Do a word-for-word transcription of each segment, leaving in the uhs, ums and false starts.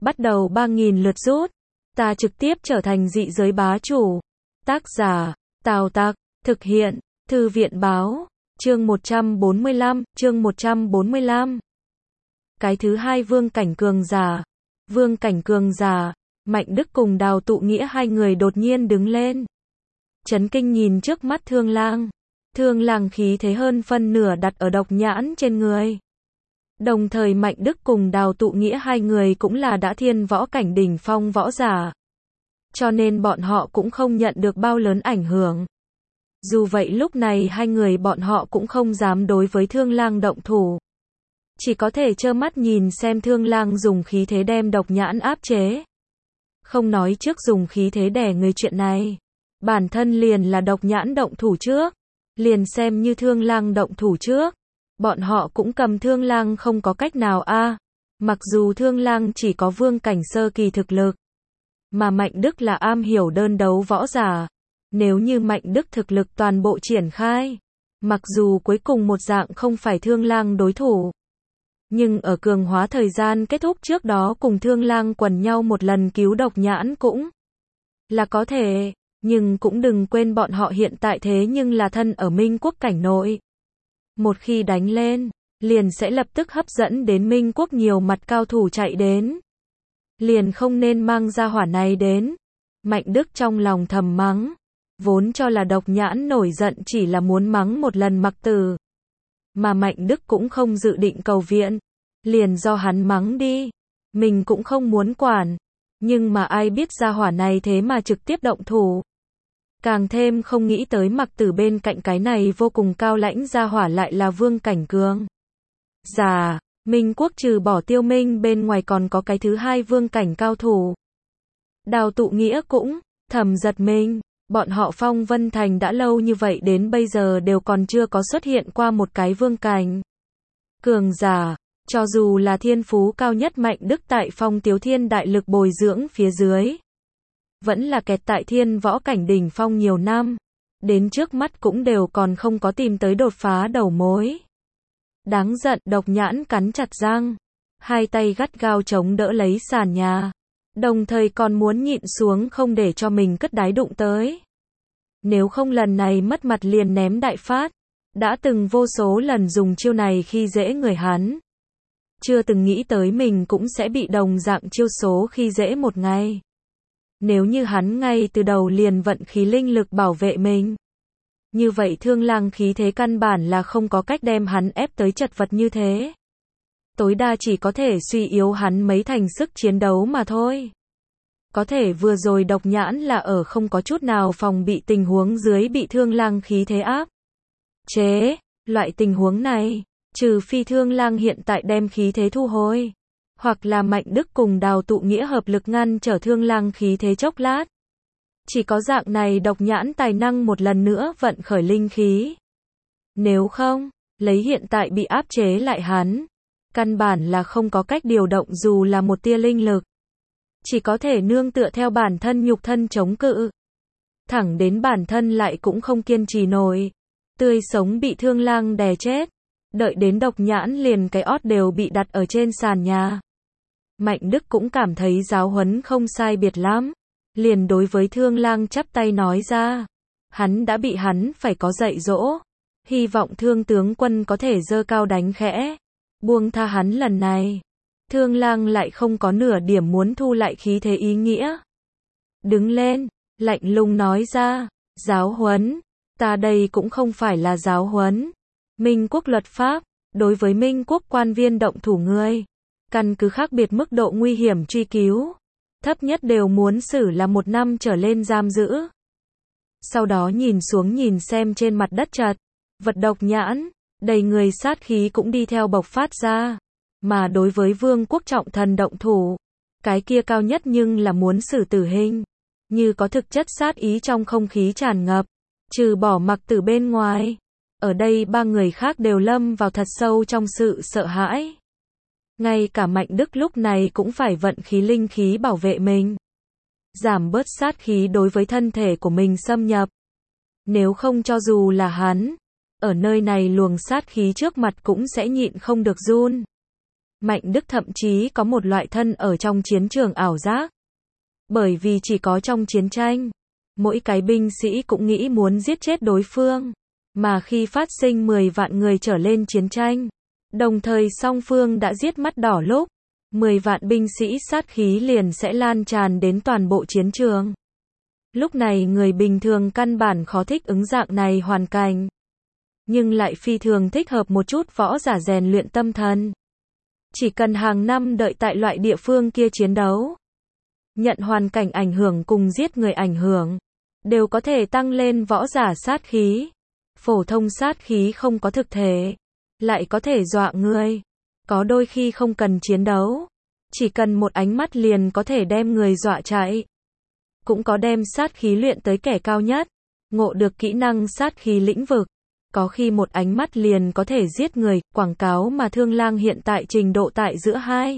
bắt đầu ba nghìn lượt rút. Ta trực tiếp trở thành dị giới bá chủ. Tác giả, Tào Tặc, thực hiện, Thư viện báo, chương một trăm bốn mươi lăm, chương một trăm bốn mươi lăm. Cái thứ hai vương cảnh cường giả. Vương cảnh cường giả, Mạnh Đức cùng Đào Tụ Nghĩa hai người đột nhiên đứng lên. Chấn kinh nhìn trước mắt Thương Lang. Thương Lang khí thế hơn phân nửa đặt ở độc nhãn trên người. Đồng thời Mạnh Đức cùng Đào Tụ Nghĩa hai người cũng là đã thiên võ cảnh đỉnh phong võ giả. Cho nên bọn họ cũng không nhận được bao lớn ảnh hưởng. Dù vậy lúc này hai người bọn họ cũng không dám đối với Thương Lang động thủ. Chỉ có thể trơ mắt nhìn xem Thương Lang dùng khí thế đem độc nhãn áp chế. Không nói trước dùng khí thế đè người chuyện này. Bản thân liền là độc nhãn động thủ trước. Liền xem như Thương Lang động thủ trước. Bọn họ cũng cầm Thương Lang không có cách nào a. À, mặc dù Thương Lang chỉ có vương cảnh sơ kỳ thực lực. Mà Mạnh Đức là am hiểu đơn đấu võ giả. Nếu như Mạnh Đức thực lực toàn bộ triển khai. Mặc dù cuối cùng một dạng không phải Thương Lang đối thủ. Nhưng ở cường hóa thời gian kết thúc trước đó cùng Thương Lang quần nhau một lần cứu độc nhãn cũng là có thể. Nhưng cũng đừng quên bọn họ hiện tại thế nhưng là thân ở Minh Quốc cảnh nội. Một khi đánh lên, liền sẽ lập tức hấp dẫn đến Minh Quốc nhiều mặt cao thủ chạy đến. Liền không nên mang ra hỏa này đến. Mạnh Đức trong lòng thầm mắng. Vốn cho là độc nhãn nổi giận chỉ là muốn mắng một lần mặc tử. Mà Mạnh Đức cũng không dự định cầu viện. Liền do hắn mắng đi. Mình cũng không muốn quản. Nhưng mà ai biết ra hỏa này thế mà trực tiếp động thủ. Càng thêm không nghĩ tới mặc tử bên cạnh cái này vô cùng cao lãnh ra hỏa lại là vương cảnh cường. Già, Minh Quốc trừ bỏ Tiêu Minh bên ngoài còn có cái thứ hai vương cảnh cao thủ. Đào Tụ Nghĩa cũng thầm giật mình. Bọn họ Phong Vân Thành đã lâu như vậy đến bây giờ đều còn chưa có xuất hiện qua một cái vương cảnh cường giả. Cho dù là thiên phú cao nhất Mạnh Đức tại Phong Tiếu Thiên đại lực bồi dưỡng phía dưới. Vẫn là kẹt tại thiên võ cảnh đỉnh phong nhiều năm. Đến trước mắt cũng đều còn không có tìm tới đột phá đầu mối. Đáng giận, độc nhãn cắn chặt răng. Hai tay gắt gao chống đỡ lấy sàn nhà. Đồng thời còn muốn nhịn xuống không để cho mình cất đáy đụng tới. Nếu không lần này mất mặt liền ném đại phát. Đã từng vô số lần dùng chiêu này khi dễ người hắn. Chưa từng nghĩ tới mình cũng sẽ bị đồng dạng chiêu số khi dễ một ngày. Nếu như hắn ngay từ đầu liền vận khí linh lực bảo vệ mình. Như vậy Thương Lang khí thế căn bản là không có cách đem hắn ép tới chật vật như thế. Tối đa chỉ có thể suy yếu hắn mấy thành sức chiến đấu mà thôi. Có thể vừa rồi độc nhãn là ở không có chút nào phòng bị tình huống dưới bị Thương Lang khí thế áp chế. Loại tình huống này, trừ phi Thương Lang hiện tại đem khí thế thu hồi. Hoặc là Mạnh Đức cùng Đào Tụ Nghĩa hợp lực ngăn trở Thương Lang khí thế chốc lát. Chỉ có dạng này độc nhãn tài năng một lần nữa vận khởi linh khí. Nếu không, lấy hiện tại bị áp chế lại hắn. Căn bản là không có cách điều động dù là một tia linh lực. Chỉ có thể nương tựa theo bản thân nhục thân chống cự. Thẳng đến bản thân lại cũng không kiên trì nổi. Tươi sống bị Thương Lang đè chết. Đợi đến độc nhãn liền cái ót đều bị đặt ở trên sàn nhà. Mạnh Đức cũng cảm thấy giáo huấn không sai biệt lắm. Liền đối với Thương Lang chắp tay nói ra. Hắn đã bị hắn phải có dạy dỗ. Hy vọng Thương tướng quân có thể giơ cao đánh khẽ. Buông tha hắn lần này. Thương Lang lại không có nửa điểm muốn thu lại khí thế ý nghĩa. Đứng lên, lạnh lùng nói ra. Giáo huấn. Ta đây cũng không phải là giáo huấn. Minh Quốc luật pháp. Đối với Minh Quốc quan viên động thủ ngươi. Căn cứ khác biệt mức độ nguy hiểm truy cứu. Thấp nhất đều muốn xử là một năm trở lên giam giữ. Sau đó nhìn xuống nhìn xem trên mặt đất chật vật độc nhãn. Đầy người sát khí cũng đi theo bộc phát ra. Mà đối với vương quốc trọng thần động thủ. Cái kia cao nhất nhưng là muốn xử tử hình. Như có thực chất sát ý trong không khí tràn ngập. Trừ bỏ mặc tử bên ngoài. Ở đây ba người khác đều lâm vào thật sâu trong sự sợ hãi. Ngay cả Mạnh Đức lúc này cũng phải vận khí linh khí bảo vệ mình. Giảm bớt sát khí đối với thân thể của mình xâm nhập. Nếu không cho dù là hắn. Ở nơi này luồng sát khí trước mặt cũng sẽ nhịn không được run. Mạnh Đức thậm chí có một loại thân ở trong chiến trường ảo giác. Bởi vì chỉ có trong chiến tranh, mỗi cái binh sĩ cũng nghĩ muốn giết chết đối phương. Mà khi phát sinh mười vạn người trở lên chiến tranh, đồng thời song phương đã giết mắt đỏ lúc, mười vạn binh sĩ sát khí liền sẽ lan tràn đến toàn bộ chiến trường. Lúc này người bình thường căn bản khó thích ứng dạng này hoàn cảnh. Nhưng lại phi thường thích hợp một chút võ giả rèn luyện tâm thần. Chỉ cần hàng năm đợi tại loại địa phương kia chiến đấu, nhận hoàn cảnh ảnh hưởng cùng giết người ảnh hưởng, đều có thể tăng lên võ giả sát khí. Phổ thông sát khí không có thực thể, lại có thể dọa người. Có đôi khi không cần chiến đấu, chỉ cần một ánh mắt liền có thể đem người dọa chạy. Cũng có đem sát khí luyện tới kẻ cao nhất, ngộ được kỹ năng sát khí lĩnh vực. Có khi một ánh mắt liền có thể giết người, quảng cáo mà Thương Lang hiện tại trình độ tại giữa hai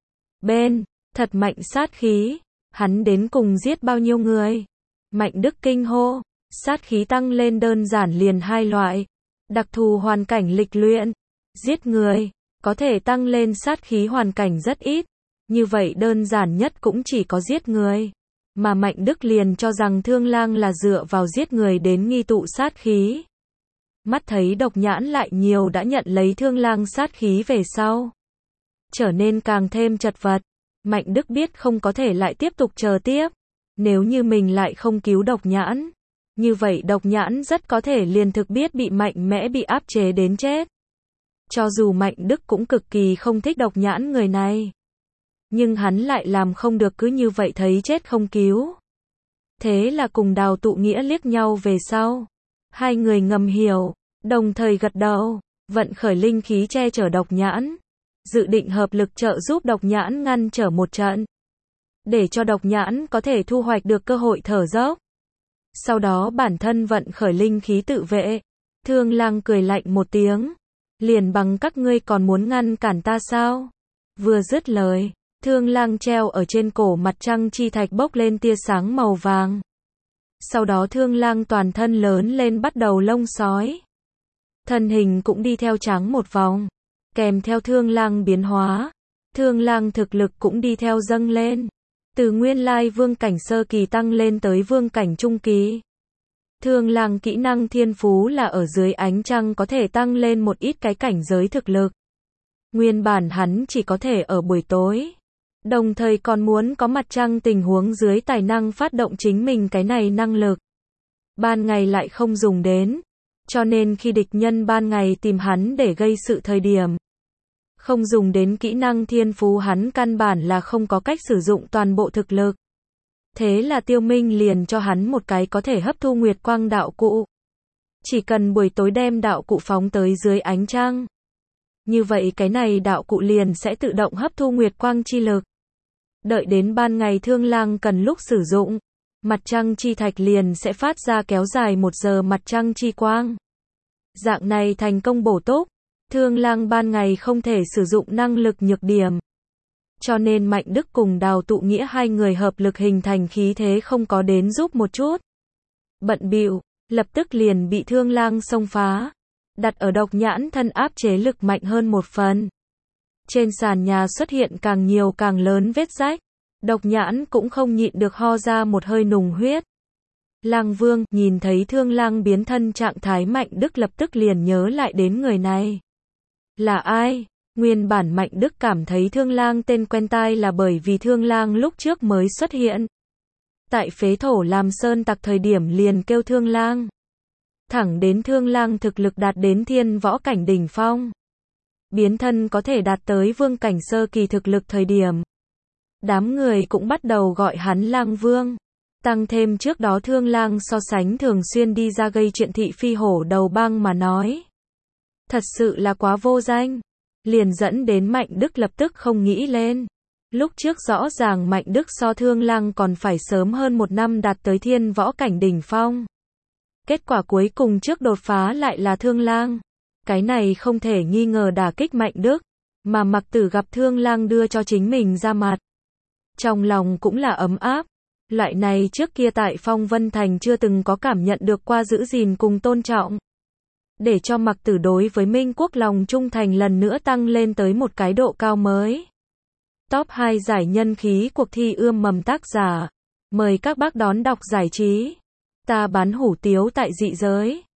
bên, thật mạnh sát khí, hắn đến cùng giết bao nhiêu người. Mạnh Đức kinh hô, sát khí tăng lên đơn giản liền hai loại, đặc thù hoàn cảnh lịch luyện, giết người, có thể tăng lên sát khí hoàn cảnh rất ít, như vậy đơn giản nhất cũng chỉ có giết người. Mà Mạnh Đức liền cho rằng Thương Lang là dựa vào giết người đến nghi tụ sát khí. Mắt thấy Độc Nhãn lại nhiều đã nhận lấy Thương Lang sát khí về sau, trở nên càng thêm chật vật. Mạnh Đức biết không có thể lại tiếp tục chờ tiếp. Nếu như mình lại không cứu Độc Nhãn, như vậy Độc Nhãn rất có thể liền thực biết bị mạnh mẽ bị áp chế đến chết. Cho dù Mạnh Đức cũng cực kỳ không thích Độc Nhãn người này, nhưng hắn lại làm không được cứ như vậy thấy chết không cứu. Thế là cùng Đào Tụ Nghĩa liếc nhau về sau. Hai người ngầm hiểu, đồng thời gật đầu, vận khởi linh khí che chở Độc Nhãn, dự định hợp lực trợ giúp Độc Nhãn ngăn trở một trận, để cho Độc Nhãn có thể thu hoạch được cơ hội thở dốc. Sau đó bản thân vận khởi linh khí tự vệ. Thương Lang cười lạnh một tiếng, liền bằng các ngươi còn muốn ngăn cản ta sao? Vừa dứt lời, Thương Lang treo ở trên cổ mặt trăng chi thạch bốc lên tia sáng màu vàng. Sau đó Thương Lang toàn thân lớn lên bắt đầu lông sói. Thân hình cũng đi theo trắng một vòng. Kèm theo Thương Lang biến hóa, Thương Lang thực lực cũng đi theo dâng lên. Từ nguyên lai vương cảnh sơ kỳ tăng lên tới vương cảnh trung kỳ. Thương Lang kỹ năng thiên phú là ở dưới ánh trăng có thể tăng lên một ít cái cảnh giới thực lực. Nguyên bản hắn chỉ có thể ở buổi tối. Đồng thời còn muốn có mặt trăng tình huống dưới tài năng phát động chính mình cái này năng lực. Ban ngày lại không dùng đến. Cho nên khi địch nhân ban ngày tìm hắn để gây sự thời điểm, không dùng đến kỹ năng thiên phú hắn căn bản là không có cách sử dụng toàn bộ thực lực. Thế là Tiêu Minh liền cho hắn một cái có thể hấp thu nguyệt quang đạo cụ. Chỉ cần buổi tối đem đạo cụ phóng tới dưới ánh trăng, như vậy cái này đạo cụ liền sẽ tự động hấp thu nguyệt quang chi lực. Đợi đến ban ngày Thương Lang cần lúc sử dụng, mặt trăng chi thạch liền sẽ phát ra kéo dài một giờ mặt trăng chi quang. Dạng này thành công bổ túc, Thương Lang ban ngày không thể sử dụng năng lực nhược điểm. Cho nên Mạnh Đức cùng Đào Tụ Nghĩa hai người hợp lực hình thành khí thế không có đến giúp một chút. Bận bịu, lập tức liền bị Thương Lang xông phá. Đặt ở Độc Nhãn thân áp chế lực mạnh hơn một phần. Trên sàn nhà xuất hiện càng nhiều càng lớn vết rách. Độc Nhãn cũng không nhịn được ho ra một hơi nùng huyết. Lang Vương nhìn thấy Thương Lang biến thân trạng thái Mạnh Đức lập tức liền nhớ lại đến người này. Là ai? Nguyên bản Mạnh Đức cảm thấy Thương Lang tên quen tai là bởi vì Thương Lang lúc trước mới xuất hiện. Tại phế thổ làm sơn tặc thời điểm liền kêu Thương Lang. Thẳng đến Thương Lang thực lực đạt đến thiên võ cảnh đỉnh phong. Biến thân có thể đạt tới vương cảnh sơ kỳ thực lực thời điểm. Đám người cũng bắt đầu gọi hắn Lang Vương. Tăng thêm trước đó Thương Lang so sánh thường xuyên đi ra gây chuyện thị phi hổ đầu bang mà nói. Thật sự là quá vô danh. Liền dẫn đến Mạnh Đức lập tức không nghĩ lên. Lúc trước rõ ràng Mạnh Đức so Thương Lang còn phải sớm hơn một năm đạt tới thiên võ cảnh đỉnh phong. Kết quả cuối cùng trước đột phá lại là Thương Lang. Cái này không thể nghi ngờ đả kích Mạnh Đức. Mà Mặc Tử gặp Thương Lang đưa cho chính mình ra mặt. Trong lòng cũng là ấm áp. Loại này trước kia tại Phong Vân Thành chưa từng có cảm nhận được qua giữ gìn cùng tôn trọng. để cho Mặc Tử đối với Minh Quốc lòng trung thành lần nữa tăng lên tới một cái độ cao mới. Top hai giải nhân khí cuộc thi ươm mầm tác giả. Mời các bác đón đọc giải trí. Ta bán hủ tiếu tại dị giới.